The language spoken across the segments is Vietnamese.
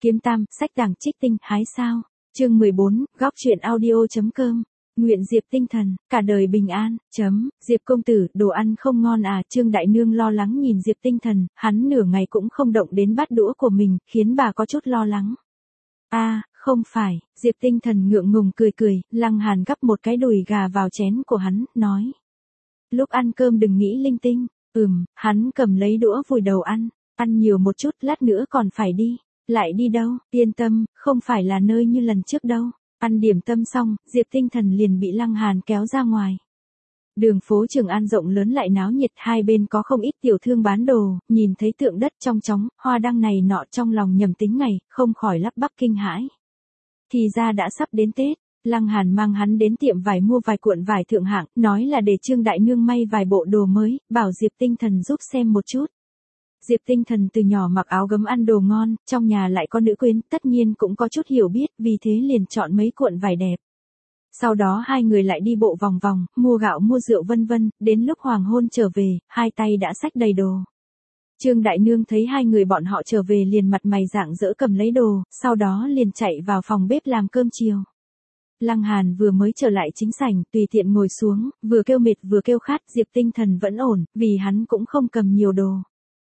Kiếm Tam, sách đằng trích tinh, hái sao. Chương 14, góc truyện audio.com. Nguyện Diệp tinh thần, cả đời bình an. Diệp công tử, đồ ăn không ngon à? Trương Đại Nương lo lắng nhìn Diệp tinh thần, hắn nửa ngày cũng không động đến bát đũa của mình, khiến bà có chút lo lắng. Không phải. Diệp tinh thần ngượng ngùng cười, Lăng Hàn gắp một cái đùi gà vào chén của hắn, nói. Lúc ăn cơm đừng nghĩ linh tinh. Hắn cầm lấy đũa vùi đầu ăn nhiều một chút, lát nữa còn phải đi. Lại đi đâu? Yên tâm, không phải là nơi như lần trước đâu. Ăn điểm tâm xong, Diệp tinh thần liền bị Lăng Hàn kéo ra ngoài. Đường phố Trường An rộng lớn lại náo nhiệt, hai bên có không ít tiểu thương bán đồ, nhìn thấy tượng đất trong chóng, hoa đăng này nọ trong lòng nhầm tính ngày, không khỏi lắp bắp kinh hãi. Thì ra đã sắp đến Tết, Lăng Hàn mang hắn đến tiệm vải mua vài cuộn vải thượng hạng, nói là để Trương Đại Nương may vài bộ đồ mới, bảo Diệp tinh thần giúp xem một chút. Diệp tinh thần từ nhỏ mặc áo gấm ăn đồ ngon, trong nhà lại có nữ quyến, tất nhiên cũng có chút hiểu biết, vì thế liền chọn mấy cuộn vải đẹp. Sau đó hai người lại đi bộ vòng vòng, mua gạo mua rượu vân vân, đến lúc hoàng hôn trở về, hai tay đã xách đầy đồ. Trương Đại Nương thấy hai người bọn họ trở về liền mặt mày rạng rỡ cầm lấy đồ, sau đó liền chạy vào phòng bếp làm cơm chiều. Lăng Hàn vừa mới trở lại chính sảnh, tùy tiện ngồi xuống, vừa kêu mệt vừa kêu khát, Diệp tinh thần vẫn ổn, vì hắn cũng không cầm nhiều đồ.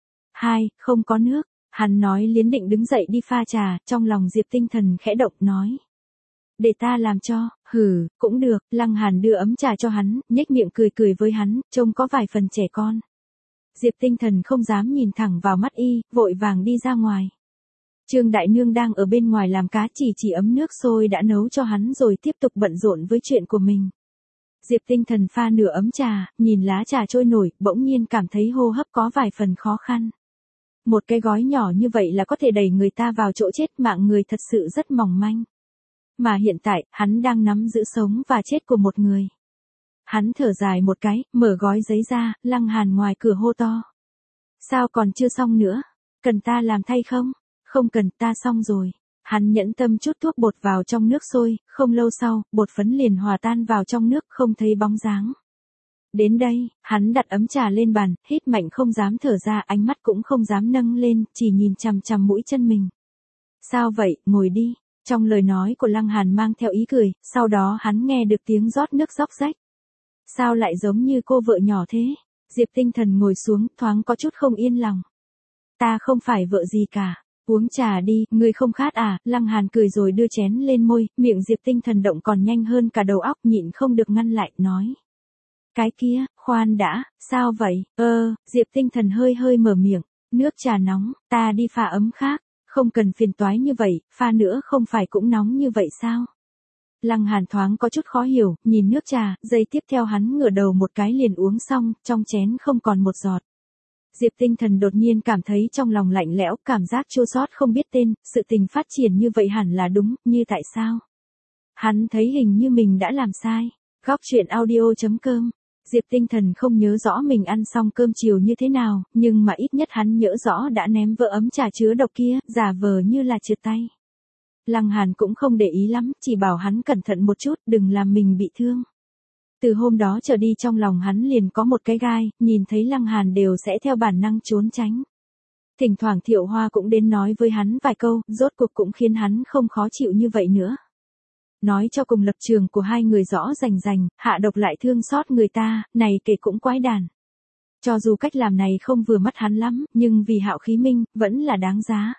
Không có nước, hắn nói liến định đứng dậy đi pha trà, trong lòng Diệp tinh thần khẽ động nói. Để ta làm cho. Cũng được. Lăng Hàn đưa ấm trà cho hắn, nhếch miệng cười với hắn, trông có vài phần trẻ con. Diệp tinh thần không dám nhìn thẳng vào mắt y, vội vàng đi ra ngoài. Trương Đại Nương đang ở bên ngoài làm cá, chỉ ấm nước sôi đã nấu cho hắn rồi tiếp tục bận rộn với chuyện của mình. Diệp tinh thần pha nửa ấm trà, nhìn lá trà trôi nổi, bỗng nhiên cảm thấy hô hấp có vài phần khó khăn. Một cái gói nhỏ như vậy là có thể đẩy người ta vào chỗ chết, mạng người thật sự rất mỏng manh. Mà hiện tại, hắn đang nắm giữ sống và chết của một người. Hắn thở dài một cái, mở gói giấy ra, Lăng Hàn ngoài cửa hô to. Sao còn chưa xong nữa? Cần ta làm thay không? Không cần, ta xong rồi. Hắn nhẫn tâm chút thuốc bột vào trong nước sôi, không lâu sau, bột phấn liền hòa tan vào trong nước, không thấy bóng dáng. Đến đây, hắn đặt ấm trà lên bàn, hít mạnh không dám thở ra, ánh mắt cũng không dám nâng lên, chỉ nhìn chằm chằm mũi chân mình. Sao vậy, ngồi đi. Trong lời nói của Lăng Hàn mang theo ý cười, sau đó hắn nghe được tiếng rót nước róc rách. Sao lại giống như cô vợ nhỏ thế? Diệp tinh thần ngồi xuống, thoáng có chút không yên lòng. Ta không phải vợ gì cả. Uống trà đi, ngươi không khát à? Lăng Hàn cười rồi đưa chén lên môi, miệng Diệp tinh thần động còn nhanh hơn cả đầu óc, nhịn không được ngăn lại, nói. Cái kia, khoan đã, sao vậy? Diệp tinh thần hơi mở miệng. Nước trà nóng, ta đi pha ấm khác. Không cần phiền toái như vậy, pha nữa không phải cũng nóng như vậy sao? Lăng Hàn thoáng có chút khó hiểu, nhìn nước trà, giây tiếp theo hắn ngửa đầu một cái liền uống xong, trong chén không còn một giọt. Diệp tinh thần đột nhiên cảm thấy trong lòng lạnh lẽo, cảm giác chua xót không biết tên, sự tình phát triển như vậy hẳn là đúng, như tại sao? Hắn thấy hình như mình đã làm sai. Góc truyện audio.com. Diệp tinh thần không nhớ rõ mình ăn xong cơm chiều như thế nào, nhưng mà ít nhất hắn nhớ rõ đã ném vỡ ấm trà chứa độc kia, giả vờ như là trượt tay. Lăng Hàn cũng không để ý lắm, chỉ bảo hắn cẩn thận một chút, đừng làm mình bị thương. Từ hôm đó trở đi trong lòng hắn liền có một cái gai, nhìn thấy Lăng Hàn đều sẽ theo bản năng trốn tránh. Thỉnh thoảng Thiệu Hoa cũng đến nói với hắn vài câu, rốt cuộc cũng khiến hắn không khó chịu như vậy nữa. Nói cho cùng lập trường của hai người rõ rành, hạ độc lại thương xót người ta, này kể cũng quái đản. Cho dù cách làm này không vừa mắt hắn lắm, nhưng vì Hạo Khí Minh, vẫn là đáng giá.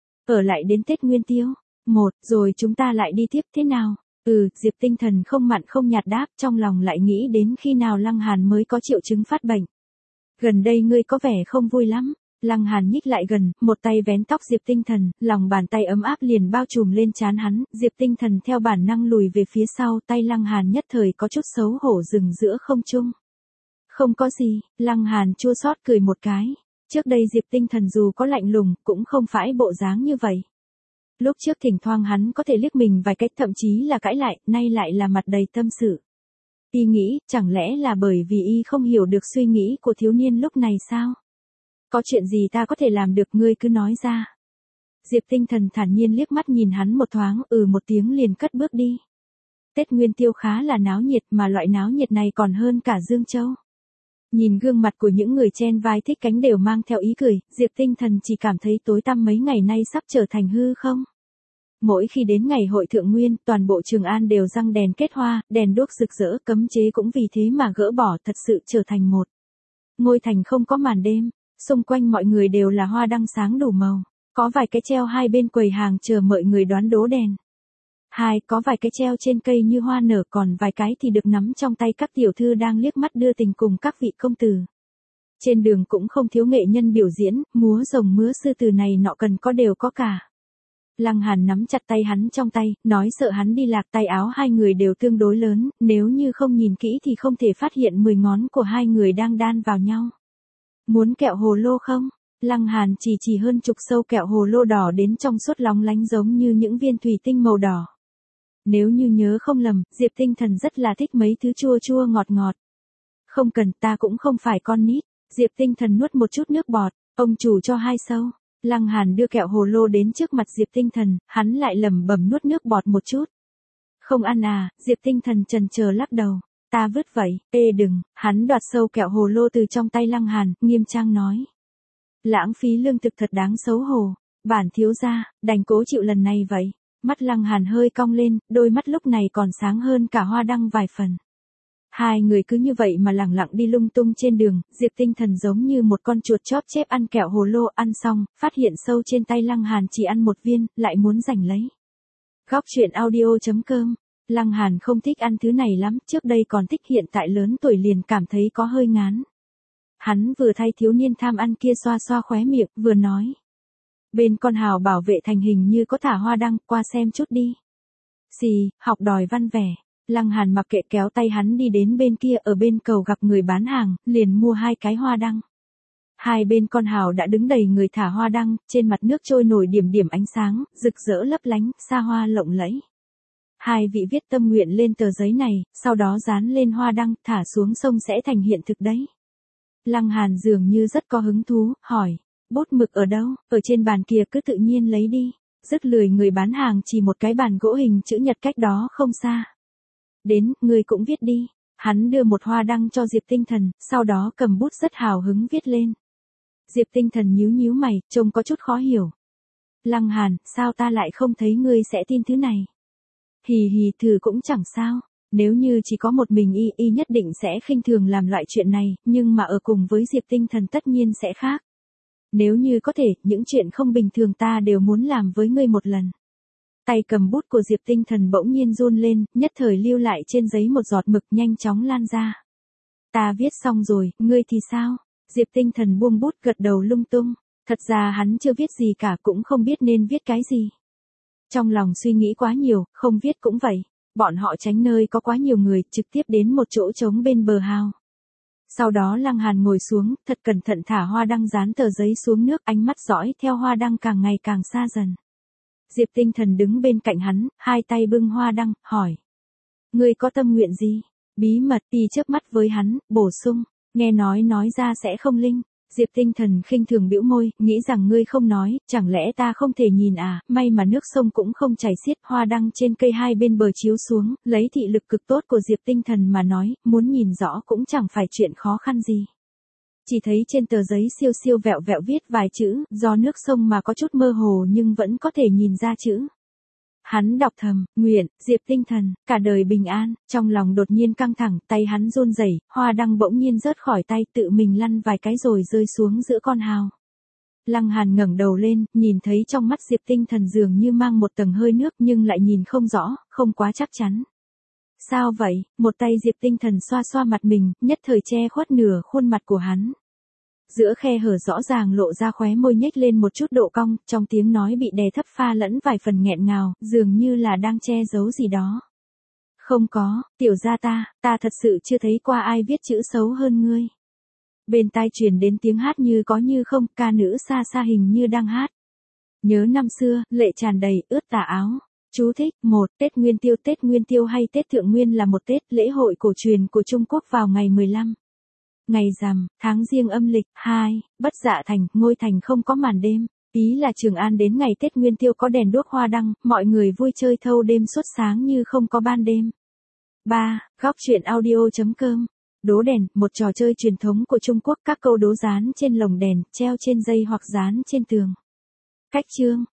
Ở lại đến Tết Nguyên Tiêu. Rồi chúng ta lại đi tiếp thế nào? Diệp tinh thần không mặn không nhạt đáp, trong lòng lại nghĩ đến khi nào Lăng Hàn mới có triệu chứng phát bệnh. Gần đây ngươi có vẻ không vui lắm. Lăng Hàn nhích lại gần, một tay vén tóc Diệp tinh thần, lòng bàn tay ấm áp liền bao trùm lên trán hắn, Diệp tinh thần theo bản năng lùi về phía sau, tay Lăng Hàn nhất thời có chút xấu hổ dừng giữa không trung. Không có gì, Lăng Hàn chua xót cười một cái. Trước đây Diệp tinh thần dù có lạnh lùng, cũng không phải bộ dáng như vậy. Lúc trước thỉnh thoảng hắn có thể liếc mình vài cách, thậm chí là cãi lại, nay lại là mặt đầy tâm sự. Y nghĩ, chẳng lẽ là bởi vì y không hiểu được suy nghĩ của thiếu niên lúc này sao? Có chuyện gì ta có thể làm được, ngươi cứ nói ra. Diệp tinh thần thản nhiên liếc mắt nhìn hắn một thoáng, một tiếng liền cất bước đi. Tết Nguyên Tiêu khá là náo nhiệt, mà loại náo nhiệt này còn hơn cả Dương Châu. Nhìn gương mặt của những người chen vai thích cánh đều mang theo ý cười, Diệp Tinh Thần chỉ cảm thấy tối tăm mấy ngày nay sắp trở thành hư không. Mỗi khi đến ngày hội thượng nguyên, toàn bộ Trường An đều răng đèn kết hoa, đèn đuốc rực rỡ, cấm chế cũng vì thế mà gỡ bỏ, thật sự trở thành một ngôi thành không có màn đêm, xung quanh mọi người đều là hoa đăng sáng đủ màu, có vài cái treo hai bên quầy hàng chờ mọi người đoán đố đèn. Có vài cái treo trên cây như hoa nở, còn vài cái thì được nắm trong tay các tiểu thư đang liếc mắt đưa tình cùng các vị công tử. Trên đường cũng không thiếu nghệ nhân biểu diễn, múa rồng múa sư tử này nọ cần có đều có cả. Lăng Hàn nắm chặt tay hắn trong tay, nói sợ hắn đi lạc, tay áo hai người đều tương đối lớn, nếu như không nhìn kỹ thì không thể phát hiện 10 ngón của hai người đang đan vào nhau. Muốn kẹo hồ lô không? Lăng Hàn chỉ hơn chục sâu kẹo hồ lô đỏ đến trong suốt lóng lánh giống như những viên thủy tinh màu đỏ. Nếu như nhớ không lầm, Diệp Tinh Thần rất là thích mấy thứ chua chua ngọt ngọt. Không cần, ta cũng không phải con nít. Diệp Tinh Thần nuốt một chút nước bọt, ông chủ cho 2 sâu. Lăng Hàn đưa kẹo hồ lô đến trước mặt Diệp Tinh Thần, hắn lại lẩm bẩm nuốt nước bọt một chút. Không ăn à? Diệp Tinh Thần chần chờ lắc đầu. Ta vứt vậy. Đừng, hắn đoạt sâu kẹo hồ lô từ trong tay Lăng Hàn, nghiêm trang nói. Lãng phí lương thực thật đáng xấu hổ. Bản thiếu gia, đành cố chịu lần này vậy. Mắt Lăng Hàn hơi cong lên, đôi mắt lúc này còn sáng hơn cả hoa đăng vài phần. Hai người cứ như vậy mà lẳng lặng đi lung tung trên đường, Diệp Tinh Thần giống như một con chuột chóp chép ăn kẹo hồ lô, ăn xong, phát hiện sâu trên tay Lăng Hàn chỉ ăn một viên, lại muốn giành lấy. Góc truyện audio.com. Lăng Hàn không thích ăn thứ này lắm, trước đây còn thích, hiện tại lớn tuổi liền cảm thấy có hơi ngán. Hắn vừa thay thiếu niên tham ăn kia xoa xoa khóe miệng, vừa nói. Bên con hào bảo vệ thành hình như có thả hoa đăng, qua xem chút đi. Xì, học đòi văn vẻ. Lăng Hàn mặc kệ, kéo tay hắn đi đến bên kia, ở bên cầu gặp người bán hàng, liền mua 2 cái hoa đăng. Hai bên con hào đã đứng đầy người thả hoa đăng, trên mặt nước trôi nổi điểm điểm ánh sáng, rực rỡ lấp lánh, xa hoa lộng lẫy. Hai vị viết tâm nguyện lên tờ giấy này, sau đó dán lên hoa đăng, thả xuống sông sẽ thành hiện thực đấy. Lăng Hàn dường như rất có hứng thú, hỏi. Bút mực ở đâu? Ở trên bàn kia, cứ tự nhiên lấy đi. Dứt lười, người bán hàng chỉ một cái bàn gỗ hình chữ nhật cách đó không xa. Đến, người cũng viết đi. Hắn đưa một hoa đăng cho Diệp Tinh Thần, sau đó cầm bút rất hào hứng viết lên. Diệp Tinh Thần nhíu mày, trông có chút khó hiểu. Lăng Hàn, sao ta lại không thấy ngươi sẽ tin thứ này? Hì, thử cũng chẳng sao. Nếu như chỉ có một mình y nhất định sẽ khinh thường làm loại chuyện này, nhưng mà ở cùng với Diệp Tinh Thần tất nhiên sẽ khác. Nếu như có thể, những chuyện không bình thường ta đều muốn làm với ngươi một lần. Tay cầm bút của Diệp Tinh Thần bỗng nhiên run lên, nhất thời lưu lại trên giấy một giọt mực nhanh chóng lan ra. Ta viết xong rồi, ngươi thì sao? Diệp Tinh Thần buông bút, gật đầu lung tung. Thật ra hắn chưa viết gì cả, cũng không biết nên viết cái gì. Trong lòng suy nghĩ quá nhiều, không viết cũng vậy. Bọn họ tránh nơi có quá nhiều người, trực tiếp đến một chỗ trống bên bờ hào. Sau đó Lăng Hàn ngồi xuống, thật cẩn thận thả hoa đăng dán tờ giấy xuống nước, ánh mắt dõi theo hoa đăng càng ngày càng xa dần. Diệp Tinh Thần đứng bên cạnh hắn, hai tay bưng hoa đăng, hỏi. Ngươi có tâm nguyện gì? Bí mật, y chớp mắt với hắn, bổ sung. Nghe nói ra sẽ không linh. Diệp Tinh Thần khinh thường bĩu môi, nghĩ rằng ngươi không nói, chẳng lẽ ta không thể nhìn à? May mà nước sông cũng không chảy xiết, hoa đăng trên cây hai bên bờ chiếu xuống, lấy thị lực cực tốt của Diệp Tinh Thần mà nói, muốn nhìn rõ cũng chẳng phải chuyện khó khăn gì. Chỉ thấy trên tờ giấy siêu vẹo vẹo viết vài chữ, do nước sông mà có chút mơ hồ nhưng vẫn có thể nhìn ra chữ. Hắn đọc thầm, nguyện, Diệp Tinh Thần, cả đời bình an, trong lòng đột nhiên căng thẳng, tay hắn run rẩy, hoa đăng bỗng nhiên rớt khỏi tay, tự mình lăn vài cái rồi rơi xuống giữa con hào. Lăng Hàn ngẩng đầu lên, nhìn thấy trong mắt Diệp Tinh Thần dường như mang một tầng hơi nước nhưng lại nhìn không rõ, không quá chắc chắn. Sao vậy? Một tay Diệp Tinh Thần xoa xoa mặt mình, nhất thời che khuất nửa khuôn mặt của hắn. Giữa khe hở rõ ràng lộ ra khóe môi nhếch lên một chút độ cong, trong tiếng nói bị đè thấp pha lẫn vài phần nghẹn ngào, dường như là đang che giấu gì đó. Không có, tiểu gia ta thật sự chưa thấy qua ai viết chữ xấu hơn ngươi. Bên tai truyền đến tiếng hát như có như không, ca nữ xa xa hình như đang hát. Nhớ năm xưa, lệ tràn đầy, ướt tà áo. Chú thích, 1. Tết Nguyên Tiêu hay Tết Thượng Nguyên là một Tết lễ hội cổ truyền của Trung Quốc vào ngày 15. Ngày rằm, tháng Giêng âm lịch. 2. Bất Dạ Thành, ngôi thành không có màn đêm. Ý là Trường An đến ngày Tết Nguyên Tiêu có đèn đuốc hoa đăng, mọi người vui chơi thâu đêm suốt sáng như không có ban đêm. 3. Góc truyện audio.com Đố đèn, một trò chơi truyền thống của Trung Quốc, các câu đố dán trên lồng đèn, treo trên dây hoặc dán trên tường. Cách chương